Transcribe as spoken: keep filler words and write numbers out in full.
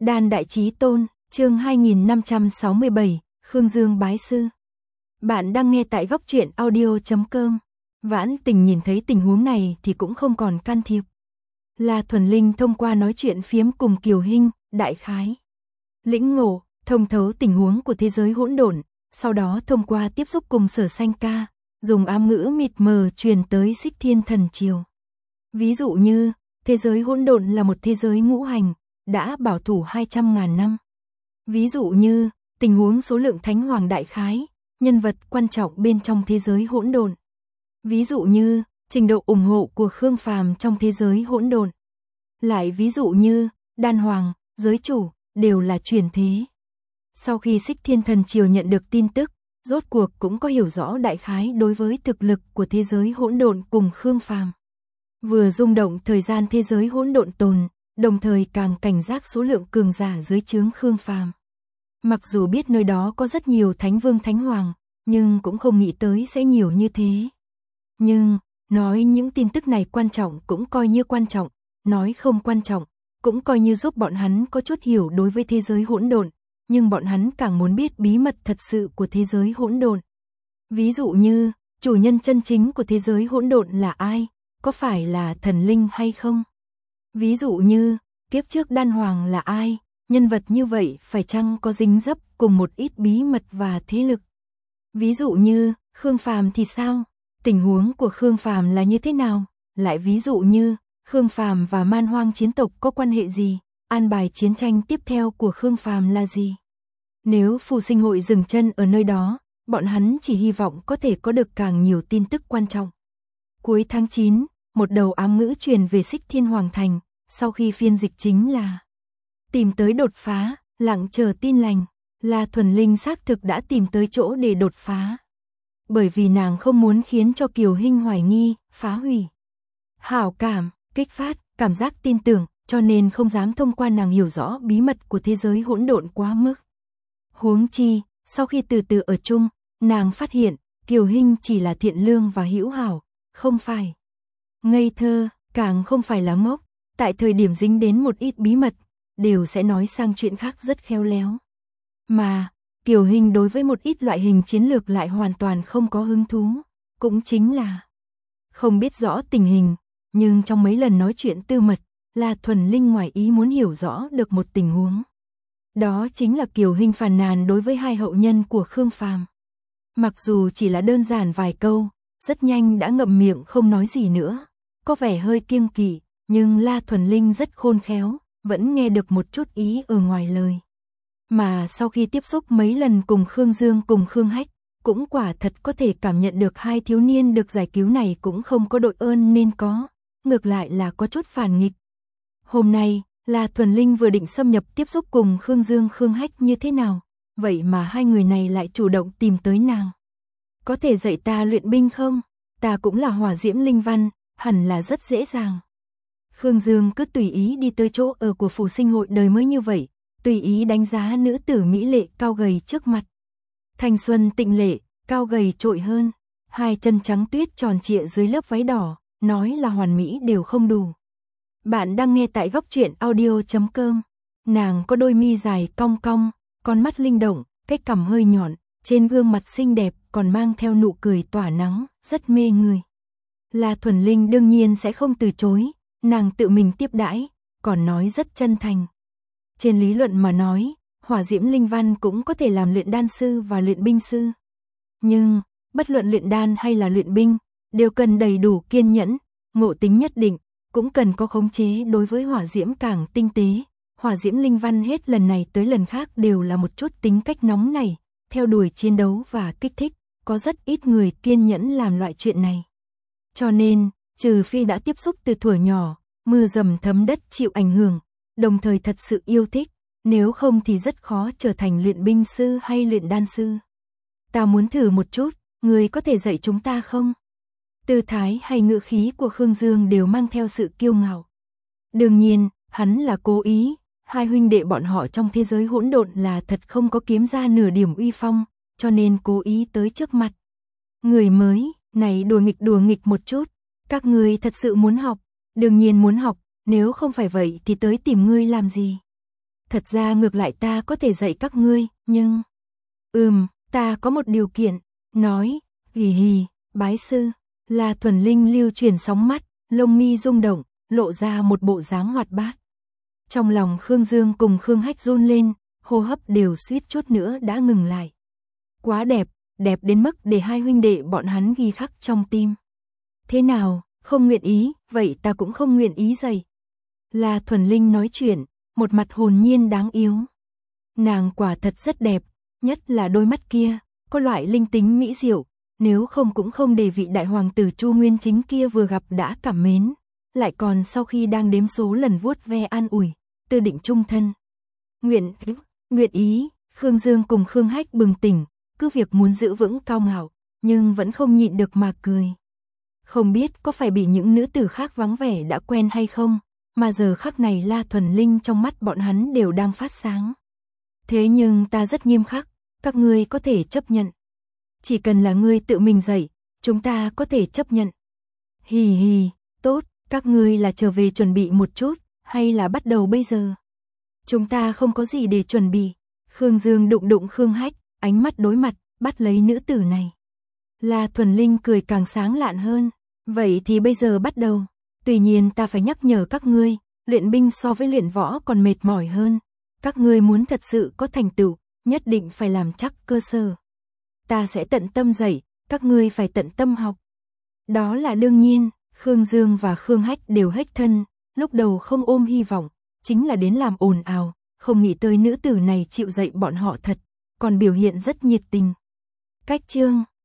Đan Đại Chí Tôn, chương hai nghìn năm trăm sáu mươi bảy, Khương Dương bái sư. Bạn đang nghe tại góc truyện audio chấm com. Vãn Tình nhìn thấy tình huống này thì cũng không còn can thiệp. La Thuần Linh thông qua nói chuyện phiếm cùng Kiều Hinh, đại khái lĩnh ngộ, thông thấu tình huống của thế giới hỗn độn, sau đó thông qua tiếp xúc cùng Sở Sanh Ca, dùng ám ngữ mịt mờ truyền tới Xích Thiên Thần Triều. Ví dụ như, thế giới hỗn độn là một thế giới ngũ hành, đã bảo thủ hai trăm ngàn năm. Ví dụ như, tình huống số lượng thánh hoàng đại khái, nhân vật quan trọng bên trong thế giới hỗn độn. Ví dụ như, trình độ ủng hộ của Khương Phàm trong thế giới hỗn độn. Lại ví dụ như, đan hoàng, giới chủ, đều là truyền thế. Sau khi Xích Thiên Thần Triều nhận được tin tức, rốt cuộc cũng có hiểu rõ đại khái đối với thực lực của thế giới hỗn độn cùng Khương Phàm. Vừa rung động thời gian thế giới hỗn độn tồn, đồng thời càng cảnh giác số lượng cường giả dưới trướng Khương Phàm. Mặc dù biết nơi đó có rất nhiều thánh vương thánh hoàng, nhưng cũng không nghĩ tới sẽ nhiều như thế. Nhưng, nói những tin tức này quan trọng cũng coi như quan trọng, nói không quan trọng, cũng coi như giúp bọn hắn có chút hiểu đối với thế giới hỗn độn, nhưng bọn hắn càng muốn biết bí mật thật sự của thế giới hỗn độn. Ví dụ như, chủ nhân chân chính của thế giới hỗn độn là ai, có phải là thần linh hay không? Ví dụ như, kiếp trước đan hoàng là ai, nhân vật như vậy phải chăng có dính dấp cùng một ít bí mật và thế lực? Ví dụ như, Khương Phàm thì sao? Tình huống của Khương Phàm là như thế nào? Lại ví dụ như, Khương Phàm và Man Hoang chiến tộc có quan hệ gì? An bài chiến tranh tiếp theo của Khương Phàm là gì? Nếu Phù Sinh hội dừng chân ở nơi đó, bọn hắn chỉ hy vọng có thể có được càng nhiều tin tức quan trọng. Cuối tháng chín, một đầu ám ngữ truyền về Xích Thiên Hoàng Thành, sau khi phiên dịch chính là tìm tới đột phá, lặng chờ tin lành. La Thuần Linh xác thực đã tìm tới chỗ để đột phá. Bởi vì nàng không muốn khiến cho Kiều Hinh hoài nghi, phá hủy hảo cảm, kích phát, cảm giác tin tưởng, cho nên không dám thông qua nàng hiểu rõ bí mật của thế giới hỗn độn quá mức. Huống chi, sau khi từ từ ở chung, nàng phát hiện, Kiều Hinh chỉ là thiện lương và hữu hảo, không phải ngây thơ, càng không phải là ngốc, tại thời điểm dính đến một ít bí mật, đều sẽ nói sang chuyện khác rất khéo léo. Mà, Kiều Hinh đối với một ít loại hình chiến lược lại hoàn toàn không có hứng thú, cũng chính là không biết rõ tình hình, nhưng trong mấy lần nói chuyện tư mật, La Thuần Linh ngoài ý muốn hiểu rõ được một tình huống. Đó chính là Kiều Hinh phàn nàn đối với hai hậu nhân của Khương Phàm. Mặc dù chỉ là đơn giản vài câu, rất nhanh đã ngậm miệng không nói gì nữa, có vẻ hơi kiêng kỵ, nhưng La Thuần Linh rất khôn khéo, vẫn nghe được một chút ý ở ngoài lời. Mà sau khi tiếp xúc mấy lần cùng Khương Dương cùng Khương Hách, cũng quả thật có thể cảm nhận được hai thiếu niên được giải cứu này cũng không có đội ơn nên có, ngược lại là có chút phản nghịch. Hôm nay, La Thuần Linh vừa định xâm nhập tiếp xúc cùng Khương Dương Khương Hách như thế nào, vậy mà hai người này lại chủ động tìm tới nàng. Có thể dạy ta luyện binh không? Ta cũng là hỏa diễm linh văn, hẳn là rất dễ dàng. Khương Dương cứ tùy ý đi tới chỗ ở của Phù Sinh hội đời mới như vậy, tùy ý đánh giá nữ tử mỹ lệ cao gầy trước mặt. Thanh xuân tịnh lệ, cao gầy trội hơn, hai chân trắng tuyết tròn trịa dưới lớp váy đỏ, nói là hoàn mỹ đều không đủ. Bạn đang nghe tại góc truyện audio chấm com. Nàng có đôi mi dài cong cong, con mắt linh động, cái cằm hơi nhọn, trên gương mặt xinh đẹp còn mang theo nụ cười tỏa nắng, rất mê người. La Thuần Linh đương nhiên sẽ không từ chối, nàng tự mình tiếp đãi, còn nói rất chân thành. Trên lý luận mà nói, hỏa diễm linh văn cũng có thể làm luyện đan sư và luyện binh sư. Nhưng, bất luận luyện đan hay là luyện binh, đều cần đầy đủ kiên nhẫn, ngộ tính nhất định, cũng cần có khống chế đối với hỏa diễm càng tinh tế. Hỏa diễm linh văn hết lần này tới lần khác đều là một chút tính cách nóng này, theo đuổi chiến đấu và kích thích, có rất ít người kiên nhẫn làm loại chuyện này. Cho nên, trừ phi đã tiếp xúc từ thuở nhỏ, mưa dầm thấm đất chịu ảnh hưởng, đồng thời thật sự yêu thích, nếu không thì rất khó trở thành luyện binh sư hay luyện đan sư. Ta muốn thử một chút, người có thể dạy chúng ta không? Tư thái hay ngữ khí của Khương Dương đều mang theo sự kiêu ngạo. Đương nhiên, hắn là cố ý, hai huynh đệ bọn họ trong thế giới hỗn độn là thật không có kiếm ra nửa điểm uy phong, cho nên cố ý tới trước mặt. Người mới, này đùa nghịch đùa nghịch một chút, các người thật sự muốn học, đương nhiên muốn học, nếu không phải vậy thì tới tìm ngươi làm gì? Thật ra ngược lại ta có thể dạy các ngươi, nhưng... Ừm, ta có một điều kiện, nói, hì hì, bái sư. La Thuần Linh lưu chuyển sóng mắt, lông mi rung động, lộ ra một bộ dáng hoạt bát. Trong lòng Khương Dương cùng Khương Hách run lên, hô hấp đều suýt chút nữa đã ngừng lại. Quá đẹp, đẹp đến mức để hai huynh đệ bọn hắn ghi khắc trong tim. Thế nào, không nguyện ý, vậy ta cũng không nguyện ý dạy. La Thuần Linh nói chuyện, một mặt hồn nhiên đáng yêu. Nàng quả thật rất đẹp, nhất là đôi mắt kia, có loại linh tính mỹ diệu, nếu không cũng không để vị đại hoàng tử Chu Nguyên Chính kia vừa gặp đã cảm mến, lại còn sau khi đang đếm số lần vuốt ve an ủi, tư định chung thân. Nguyện, nguyện ý, Khương Dương cùng Khương Hách bừng tỉnh, cứ việc muốn giữ vững cao ngạo, nhưng vẫn không nhịn được mà cười. Không biết có phải bị những nữ tử khác vắng vẻ đã quen hay không, mà giờ khắc này La Thuần Linh trong mắt bọn hắn đều đang phát sáng. Thế nhưng ta rất nghiêm khắc, các ngươi có thể chấp nhận. Chỉ cần là ngươi tự mình dạy, chúng ta có thể chấp nhận. Hì hì, tốt, các ngươi là trở về chuẩn bị một chút, hay là bắt đầu bây giờ? Chúng ta không có gì để chuẩn bị. Khương Dương đụng đụng Khương Hách, ánh mắt đối mặt, bắt lấy nữ tử này. La Thuần Linh cười càng sáng lạn hơn. Vậy thì bây giờ bắt đầu. Tuy nhiên ta phải nhắc nhở các ngươi, luyện binh so với luyện võ còn mệt mỏi hơn. Các ngươi muốn thật sự có thành tựu, nhất định phải làm chắc cơ sở. Ta sẽ tận tâm dạy, các ngươi phải tận tâm học. Đó là đương nhiên, Khương Dương và Khương Hách đều hết thân, lúc đầu không ôm hy vọng, chính là đến làm ồn ào, không nghĩ tới nữ tử này chịu dạy bọn họ thật, còn biểu hiện rất nhiệt tình. Cách chương